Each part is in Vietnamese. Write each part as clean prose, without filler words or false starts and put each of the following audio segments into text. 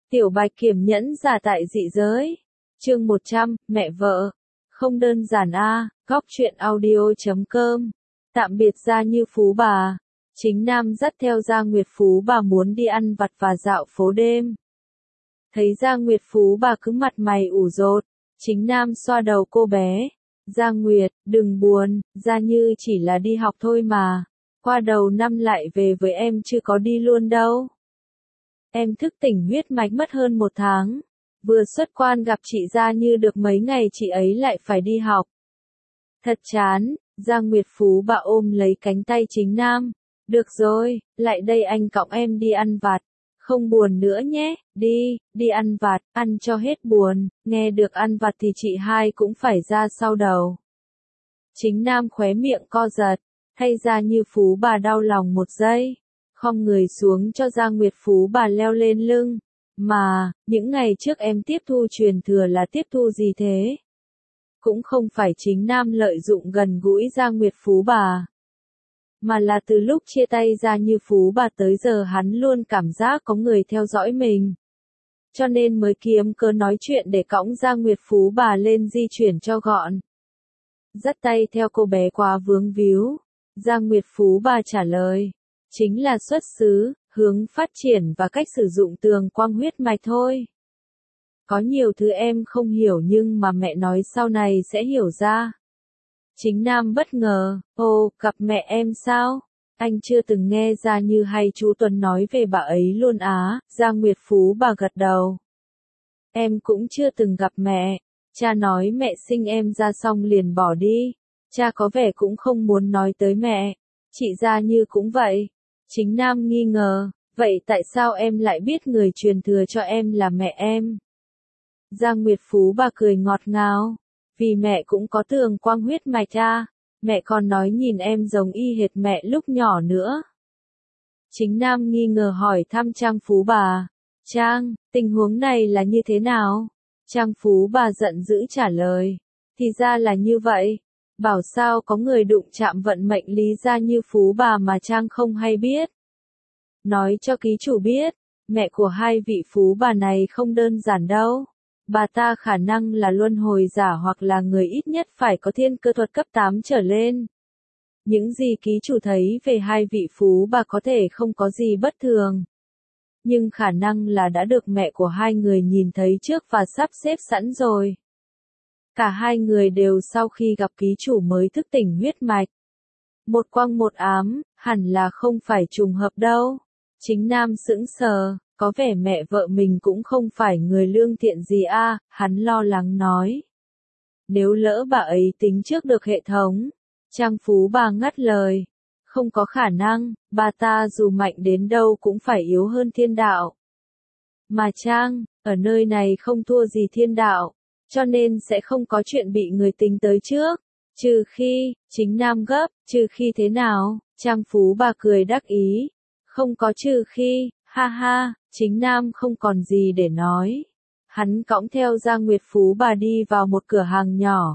Tiểu Bạch Kiểm nhẫn giả tại dị giới. Chương 100, mẹ vợ. Không đơn giản a, góc truyện audio.com. Tạm biệt Gia Như Phú Bà. Chính Nam dắt theo Gia Nguyệt Phú Bà muốn đi ăn vặt và dạo phố đêm. Thấy Gia Nguyệt Phú Bà cứ mặt mày ủ rột, Chính Nam xoa đầu cô bé. Gia Nguyệt, đừng buồn, Gia Như chỉ là đi học thôi mà. Qua đầu năm lại về với em chưa có đi luôn đâu. Em thức tỉnh huyết mạch mất hơn 1 tháng. Vừa xuất quan gặp chị Gia Như được mấy ngày chị ấy lại phải đi học. Thật chán, Gia Nguyệt Phú Bà ôm lấy cánh tay Chính Nam. Được rồi, lại đây anh cõng em đi ăn vặt. Không buồn nữa nhé, đi ăn vặt, ăn cho hết buồn, nghe được ăn vặt thì chị hai cũng phải ra sau đầu. Chính Nam khóe miệng co giật, thay Gia Như Phú Bà đau lòng 1 giây. Khom người xuống cho Gia Nguyệt Phú Bà leo lên lưng. Mà, những ngày trước em tiếp thu truyền thừa là tiếp thu gì thế? Cũng không phải Chính Nam lợi dụng gần gũi Gia Nguyệt Phú Bà. Mà là từ lúc chia tay Gia Như Phú Bà tới giờ hắn luôn cảm giác có người theo dõi mình. Cho nên mới kiếm cớ nói chuyện để cõng Gia Nguyệt Phú Bà lên di chuyển cho gọn. Dắt tay theo cô bé quá vướng víu. Gia Nguyệt Phú Bà trả lời. Chính là xuất xứ, hướng phát triển và cách sử dụng tường quang huyết mạch thôi. Có nhiều thứ em không hiểu nhưng mà mẹ nói sau này sẽ hiểu ra. Chính Nam bất ngờ, gặp mẹ em sao? Anh chưa từng nghe Gia Như hay chú Tuấn nói về bà ấy luôn á. Gia Nguyệt Phú Bà gật đầu. Em cũng chưa từng gặp mẹ. Cha nói mẹ sinh em ra xong liền bỏ đi. Cha có vẻ cũng không muốn nói tới mẹ. Chị Gia Như cũng vậy. Chính Nam nghi ngờ, vậy tại sao em lại biết người truyền thừa cho em là mẹ em? Gia Nguyệt Phú Bà cười ngọt ngào, vì mẹ cũng có tường quang huyết mạch à, mẹ còn nói nhìn em giống y hệt mẹ lúc nhỏ nữa. Chính Nam nghi ngờ hỏi thăm Trang Phú Bà, Trang, tình huống này là như thế nào? Trang Phú Bà giận dữ trả lời, thì ra là như vậy. Bảo sao có người đụng chạm vận mệnh Lý Gia Như Phú Bà mà Trang không hay biết. Nói cho ký chủ biết, mẹ của hai vị Phú Bà này không đơn giản đâu. Bà ta khả năng là luân hồi giả hoặc là người ít nhất phải có thiên cơ thuật cấp 8 trở lên. Những gì ký chủ thấy về hai vị Phú Bà có thể không có gì bất thường. Nhưng khả năng là đã được mẹ của hai người nhìn thấy trước và sắp xếp sẵn rồi. Cả hai người đều sau khi gặp ký chủ mới thức tỉnh huyết mạch. Một quang một ám, hẳn là không phải trùng hợp đâu. Chính Nam sững sờ, có vẻ mẹ vợ mình cũng không phải người lương thiện gì a, hắn lo lắng nói. Nếu lỡ bà ấy tính trước được hệ thống. Trang Phú Bà ngắt lời. Không có khả năng, bà ta dù mạnh đến đâu cũng phải yếu hơn thiên đạo. Mà Trang, ở nơi này không thua gì thiên đạo. Cho nên sẽ không có chuyện bị người tính tới trước. Trừ khi, Chính Nam gấp, trừ khi thế nào? Trang Phú Bà cười đắc ý. Không có trừ khi, ha ha, Chính Nam không còn gì để nói. Hắn cõng theo Gia Nguyệt Phú Bà đi vào một cửa hàng nhỏ.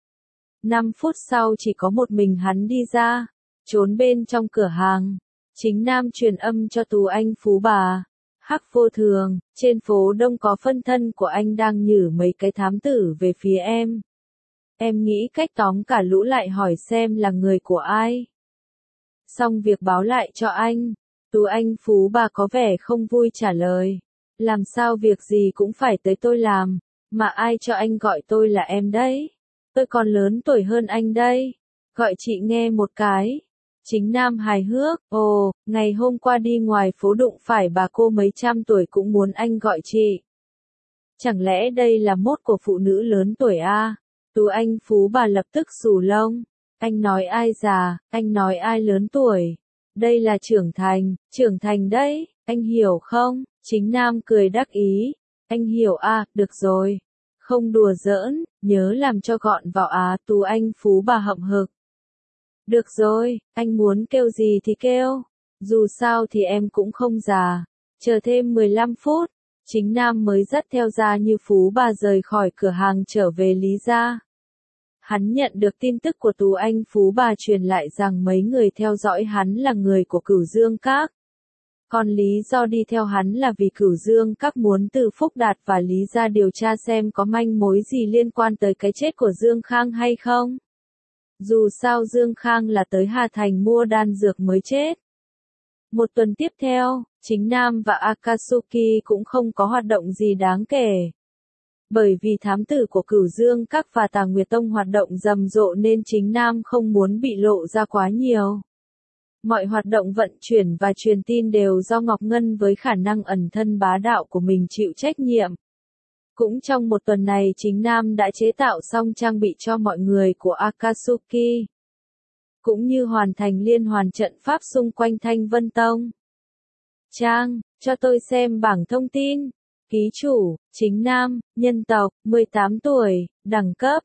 5 phút sau chỉ có một mình hắn đi ra, trốn bên trong cửa hàng. Chính Nam truyền âm cho Tú Anh Phú Bà. Hắc Vô Thường, trên phố Đông có phân thân của anh đang nhử mấy cái thám tử về phía em. Em nghĩ cách tóm cả lũ lại hỏi xem là người của ai. Xong việc báo lại cho anh. Tú Anh Phú Bà có vẻ không vui trả lời. Làm sao việc gì cũng phải tới tôi làm, mà ai cho anh gọi tôi là em đấy? Tôi còn lớn tuổi hơn anh đây. Gọi chị nghe một cái. Chính Nam hài hước, ngày hôm qua đi ngoài phố đụng phải bà cô mấy trăm tuổi cũng muốn anh gọi chị. Chẳng lẽ đây là mốt của phụ nữ lớn tuổi à? Tú Anh Phú Bà lập tức xù lông. Anh nói ai già, anh nói ai lớn tuổi. Đây là trưởng thành đấy, anh hiểu không? Chính Nam cười đắc ý. Anh hiểu à, được rồi. Không đùa giỡn, nhớ làm cho gọn vào á. Tú Anh Phú Bà hậm hực. Được rồi, anh muốn kêu gì thì kêu. Dù sao thì em cũng không già. Chờ thêm 15 phút, Chính Nam mới dắt theo Gia Như Phú Bà rời khỏi cửa hàng trở về Lý Gia. Hắn nhận được tin tức của Tú Anh Phú Bà truyền lại rằng mấy người theo dõi hắn là người của Cửu Dương Các. Còn lý do đi theo hắn là vì Cửu Dương Các muốn từ Phúc Đạt và Lý gia điều tra xem có manh mối gì liên quan tới cái chết của Dương Khang hay không. Dù sao Dương Khang là tới Hà Thành mua đan dược mới chết. Một tuần tiếp theo, Chính Nam và Akatsuki cũng không có hoạt động gì đáng kể. Bởi vì thám tử của Cửu Dương Các và Tà Nguyệt Tông hoạt động rầm rộ nên Chính Nam không muốn bị lộ ra quá nhiều. Mọi hoạt động vận chuyển và truyền tin đều do Ngọc Ngân với khả năng ẩn thân bá đạo của mình chịu trách nhiệm. Cũng trong một tuần này Chính Nam đã chế tạo xong trang bị cho mọi người của Akatsuki, cũng như hoàn thành liên hoàn trận pháp xung quanh Thanh Vân Tông. Trang, cho tôi xem bảng thông tin. Ký chủ, Chính Nam, nhân tộc, 18 tuổi, đẳng cấp,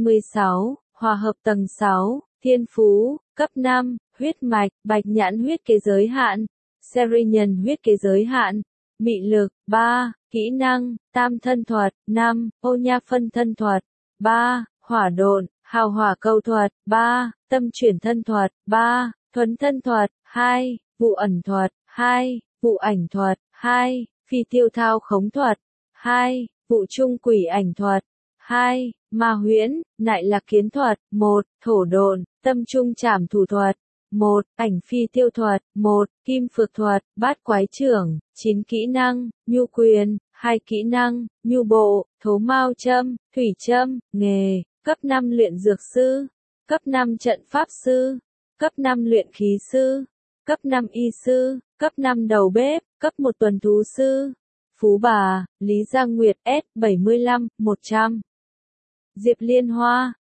26, hòa hợp tầng 6, thiên phú, cấp 5, huyết mạch, bạch nhãn huyết kế giới hạn, seri nhân huyết kế giới hạn, mị lực, 3, kỹ năng, tam thân thuật, 5, ô nha phân thân thuật, 3, hỏa độn, hào hỏa câu thuật, 3, tâm chuyển thân thuật, 3, thuấn thân thuật, 2, vụ ẩn thuật, 2, vụ ảnh thuật, 2, phi tiêu thao khống thuật, 2, vụ trung quỷ ảnh thuật, 2, ma huyễn, nại lạc kiến thuật, 1, thổ độn, tâm trung trảm thủ thuật, 1, ảnh phi tiêu thuật, 1, kim phược thuật, bát quái trưởng, 9 kỹ năng, nhu quyền, 2 kỹ năng, nhu bộ, thố mao châm, thủy châm, nghề, cấp 5 luyện dược sư, cấp 5 trận pháp sư, cấp 5 luyện khí sư, cấp 5 y sư, cấp 5 đầu bếp, cấp 1 tuần thú sư. Phú Bà, Lý Giang Nguyệt S75, 100. Diệp Liên Hoa,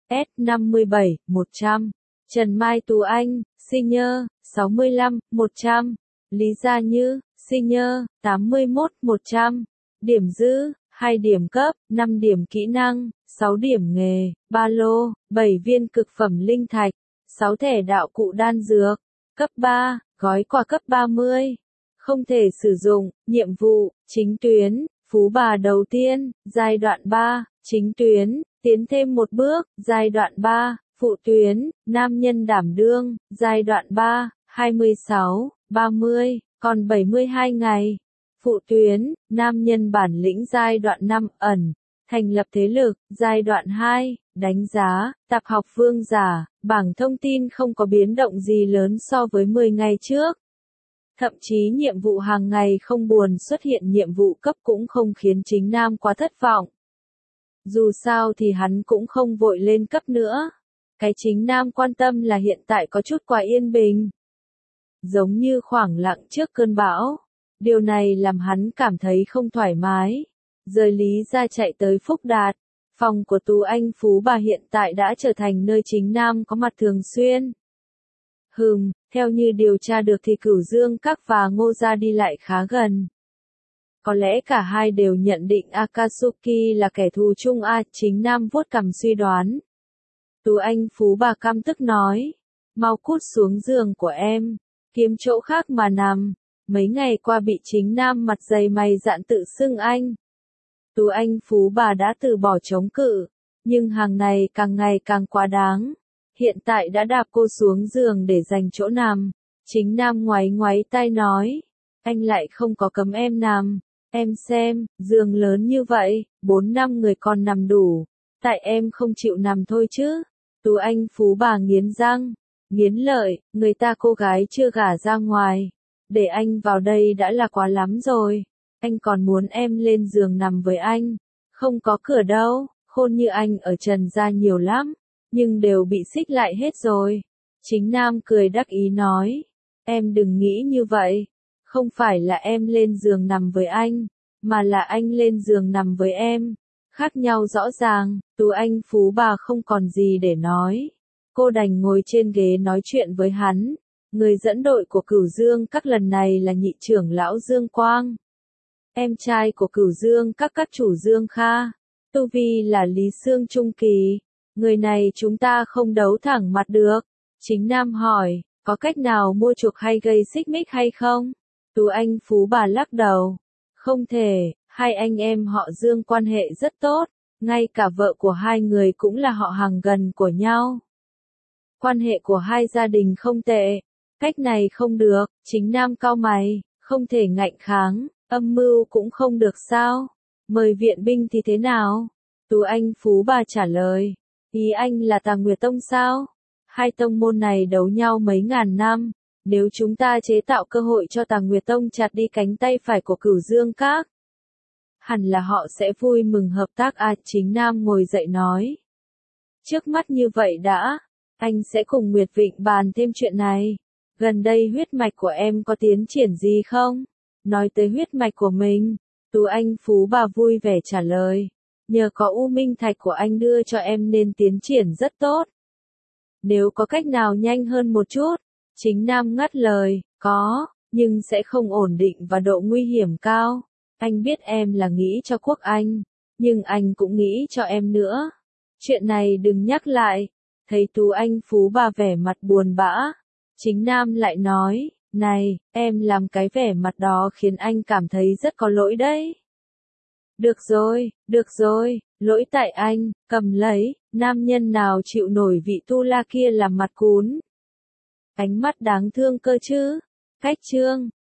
S57, 100. Trần Mai Tú Anh, Senior, 65, 100. Lý Gia Như, Senior, 81, 100. Điểm dư, 2 điểm cấp, 5 điểm kỹ năng, 6 điểm nghề, ba lô, 7 viên cực phẩm linh thạch, 6 thẻ đạo cụ đan dược. Cấp 3, gói quà cấp 30. Không thể sử dụng, nhiệm vụ, chính tuyến, Phú Bà đầu tiên, giai đoạn 3, chính tuyến, tiến thêm một bước, giai đoạn 3, phụ tuyến, nam nhân đảm đương, giai đoạn 3, 26, 30, còn 72 ngày. Phụ tuyến, nam nhân bản lĩnh giai đoạn 5, ẩn, thành lập thế lực, giai đoạn 2, đánh giá, tạp học vương giả, bảng thông tin không có biến động gì lớn so với 10 ngày trước. Thậm chí nhiệm vụ hàng ngày không buồn xuất hiện nhiệm vụ cấp cũng không khiến Chính Nam quá thất vọng. Dù sao thì hắn cũng không vội lên cấp nữa. Cái Chính Nam quan tâm là hiện tại có chút quá yên bình. Giống như khoảng lặng trước cơn bão. Điều này làm hắn cảm thấy không thoải mái. Rời Lý ra chạy tới Phúc Đạt. Phòng của Tú Anh Phú Bà hiện tại đã trở thành nơi Chính Nam có mặt thường xuyên. Theo như điều tra được thì Cửu Dương Các và Ngô Gia đi lại khá gần. Có lẽ cả hai đều nhận định Akatsuki là kẻ thù chung Chính Nam vuốt cằm suy đoán. Tú Anh Phú Bà căm tức nói. Mau cút xuống giường của em. Kiếm chỗ khác mà nằm. Mấy ngày qua bị Chính Nam mặt dày mày dạn tự xưng anh. Tú Anh Phú Bà đã từ bỏ chống cự. Nhưng hàng này càng ngày càng quá đáng. Hiện tại đã đạp cô xuống giường để giành chỗ nằm. Chính Nam ngoáy ngoáy tai nói. Anh lại không có cấm em nằm. Em xem, giường lớn như vậy, 4-5 người còn nằm đủ. Tại em không chịu nằm thôi chứ. Tú Anh Phú Bà nghiến răng, nghiến lợi, người ta cô gái chưa gả ra ngoài. Để anh vào đây đã là quá lắm rồi. Anh còn muốn em lên giường nằm với anh. Không có cửa đâu, khôn như anh ở Trần gia nhiều lắm. Nhưng đều bị xích lại hết rồi. Chính Nam cười đắc ý nói. Em đừng nghĩ như vậy. Không phải là em lên giường nằm với anh, mà là anh lên giường nằm với em. Khác nhau rõ ràng, Tú Anh Phú Bà không còn gì để nói. Cô đành ngồi trên ghế nói chuyện với hắn. Người dẫn đội của Cửu Dương Các lần này là nhị trưởng lão Dương Quang. Em trai của Cửu Dương Các chủ Dương Kha. Tu vi là Lý Sương Trung Kỳ. Người này chúng ta không đấu thẳng mặt được. Chính Nam hỏi, có cách nào mua chuộc hay gây xích mích hay không? Tú Anh Phú Bà lắc đầu. Không thể, hai anh em họ Dương quan hệ rất tốt. Ngay cả vợ của hai người cũng là họ hàng gần của nhau. Quan hệ của hai gia đình không tệ. Cách này không được, Chính Nam cau mày. Không thể ngạnh kháng, âm mưu cũng không được sao? Mời viện binh thì thế nào? Tú Anh Phú Bà trả lời. Ý anh là Tà Nguyệt Tông sao? Hai tông môn này đấu nhau mấy ngàn năm. Nếu chúng ta chế tạo cơ hội cho Tà Nguyệt Tông chặt đi cánh tay phải của Cửu Dương Các, hẳn là họ sẽ vui mừng hợp tác à, Chính Nam ngồi dậy nói. Trước mắt như vậy đã, anh sẽ cùng Nguyệt Vịnh bàn thêm chuyện này. Gần đây huyết mạch của em có tiến triển gì không? Nói tới huyết mạch của mình, Tú Anh Phú Bà vui vẻ trả lời. Nhờ có U Minh Thạch của anh đưa cho em nên tiến triển rất tốt. Nếu có cách nào nhanh hơn một chút, Chính Nam ngắt lời, có, nhưng sẽ không ổn định và độ nguy hiểm cao. Anh biết em là nghĩ cho quốc anh, nhưng anh cũng nghĩ cho em nữa. Chuyện này đừng nhắc lại. Thấy Tú Anh Phú Bà vẻ mặt buồn bã, Chính Nam lại nói, này, em làm cái vẻ mặt đó khiến anh cảm thấy rất có lỗi đấy. Được rồi, lỗi tại anh, cầm lấy, nam nhân nào chịu nổi vị tu la kia làm mặt cún. Ánh mắt đáng thương cơ chứ. Cách chương